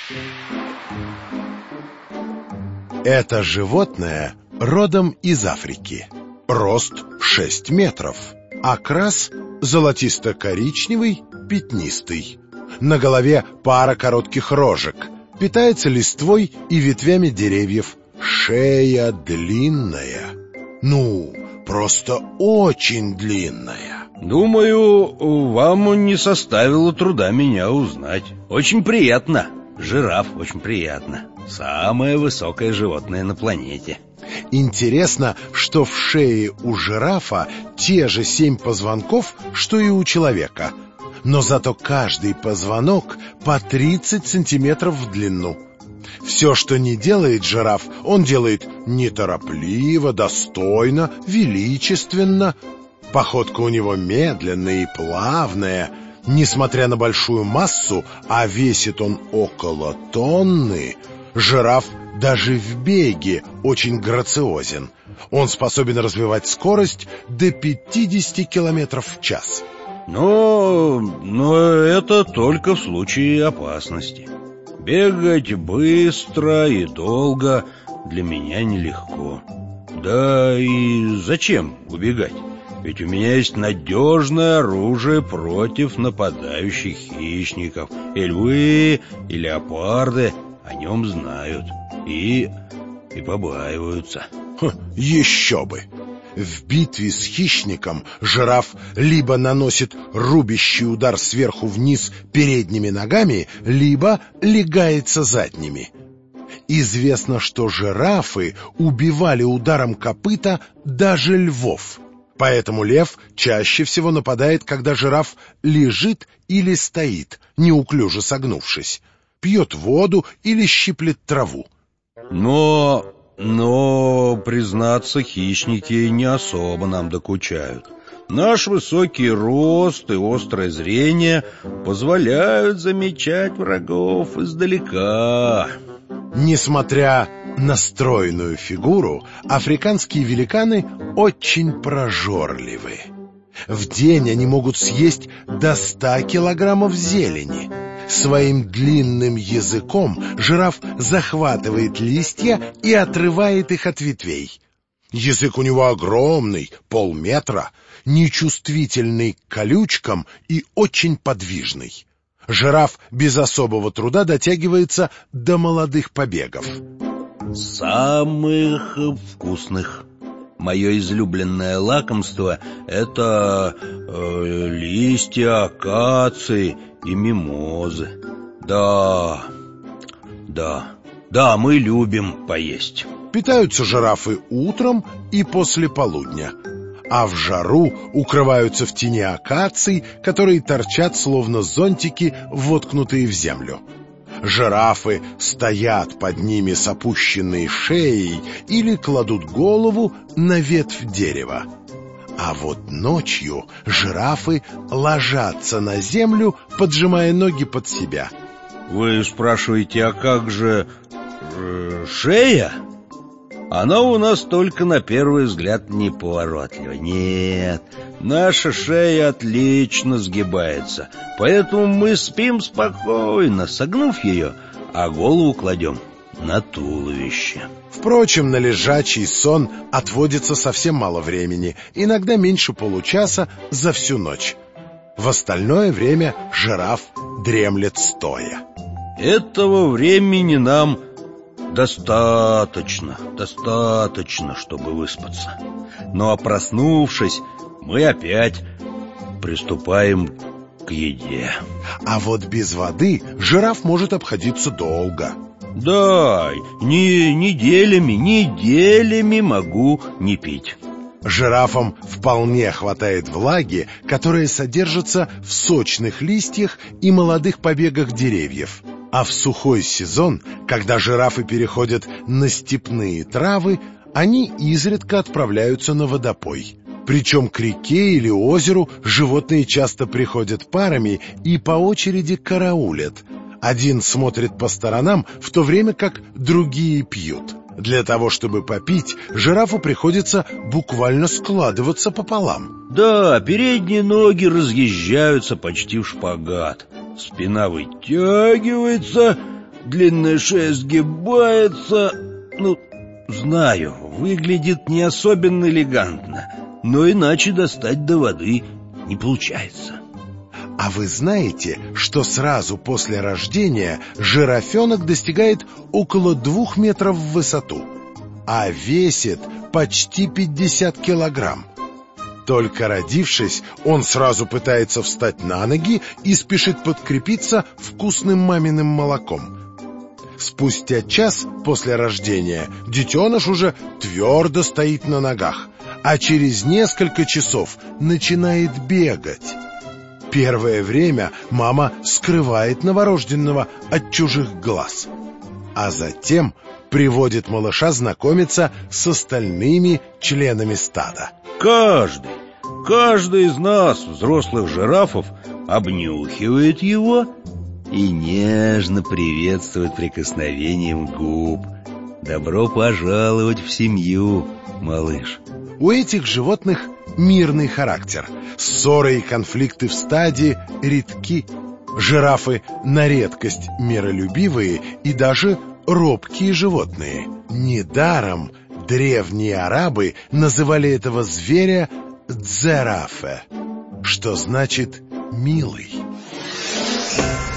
Это животное родом из Африки. Рост 6 метров. Окрас золотисто-коричневый, пятнистый. На голове пара коротких рожек. Питается листвой и ветвями деревьев. Шея длинная. Ну, просто очень длинная. Думаю, вам не составило труда меня узнать. Очень приятно. Жираф, очень приятно. Самое высокое животное на планете. Интересно, что в шее у жирафа те же 7 позвонков, что и у человека. Но зато каждый позвонок по 30 сантиметров в длину. Все, что не делает жираф, он делает неторопливо, достойно, величественно. Походка у него медленная и плавная. Несмотря на большую массу, а весит он около тонны, жираф даже в беге очень грациозен. Он способен развивать скорость до 50 километров в час. Но это только в случае опасности. Бегать быстро и долго для меня нелегко. Да и зачем убегать? Ведь у меня есть надежное оружие против нападающих хищников. И львы, и леопарды о нем знают и побаиваются. Еще бы! В битве с хищником жираф либо наносит рубящий удар сверху вниз передними ногами, либо легается задними. Известно, что жирафы убивали ударом копыта даже львов. Поэтому лев чаще всего нападает, когда жираф лежит или стоит, неуклюже согнувшись, пьет воду или щиплет траву. Но, признаться, хищники не особо нам докучают. Наш высокий рост и острое зрение позволяют замечать врагов издалека. Несмотря на стройную фигуру, африканские великаны очень прожорливы. В день они могут съесть до 100 килограммов зелени. Своим длинным языком жираф захватывает листья и отрывает их от ветвей. Язык у него огромный, полметра, нечувствительный к колючкам и очень подвижный. Жираф без особого труда дотягивается до молодых побегов. Самых вкусных. Мое излюбленное лакомство — это листья акации и мимозы. Да, мы любим поесть. Питаются жирафы утром и после полудня, а в жару укрываются в тени акаций, которые торчат словно зонтики, воткнутые в землю. Жирафы стоят под ними с опущенной шеей или кладут голову на ветвь дерева. А вот ночью жирафы ложатся на землю, поджимая ноги под себя. Вы спрашиваете, а как же шея? Она у нас только на первый взгляд неповоротлива. Нет, наша шея отлично сгибается, поэтому мы спим спокойно, согнув ее, а голову кладем на туловище. Впрочем, на лежачий сон отводится совсем мало времени, иногда меньше получаса за всю ночь. В остальное время жираф дремлет стоя. Этого времени нам достаточно, чтобы выспаться. Ну а проснувшись, мы опять приступаем к еде. А вот без воды жираф может обходиться долго. Да, неделями могу не пить. Жирафам вполне хватает влаги, которая содержится в сочных листьях и молодых побегах деревьев. А в сухой сезон, когда жирафы переходят на степные травы, они изредка отправляются на водопой. Причем к реке или озеру животные часто приходят парами и по очереди караулят. Один смотрит по сторонам, в то время как другие пьют. Для того, чтобы попить, жирафу приходится буквально складываться пополам. Да, передние ноги разъезжаются почти в шпагат. Спина вытягивается, длинная шея сгибается. Ну, знаю, выглядит не особенно элегантно, но иначе достать до воды не получается. А вы знаете, что сразу после рождения жирафенок достигает около 2 метров в высоту, а весит почти 50 килограмм? Только родившись, он сразу пытается встать на ноги и спешит подкрепиться вкусным маминым молоком. Спустя час после рождения детеныш уже твердо стоит на ногах, а через несколько часов начинает бегать. Первое время мама скрывает новорожденного от чужих глаз, а затем приводит малыша знакомиться с остальными членами стада. Каждый из нас, взрослых жирафов, обнюхивает его и нежно приветствует прикосновением губ. Добро пожаловать в семью, малыш. У этих животных мирный характер. Ссоры и конфликты в стаде редки. Жирафы на редкость миролюбивые и даже робкие животные. Недаром древние арабы называли этого зверя дзерафе, что значит «милый».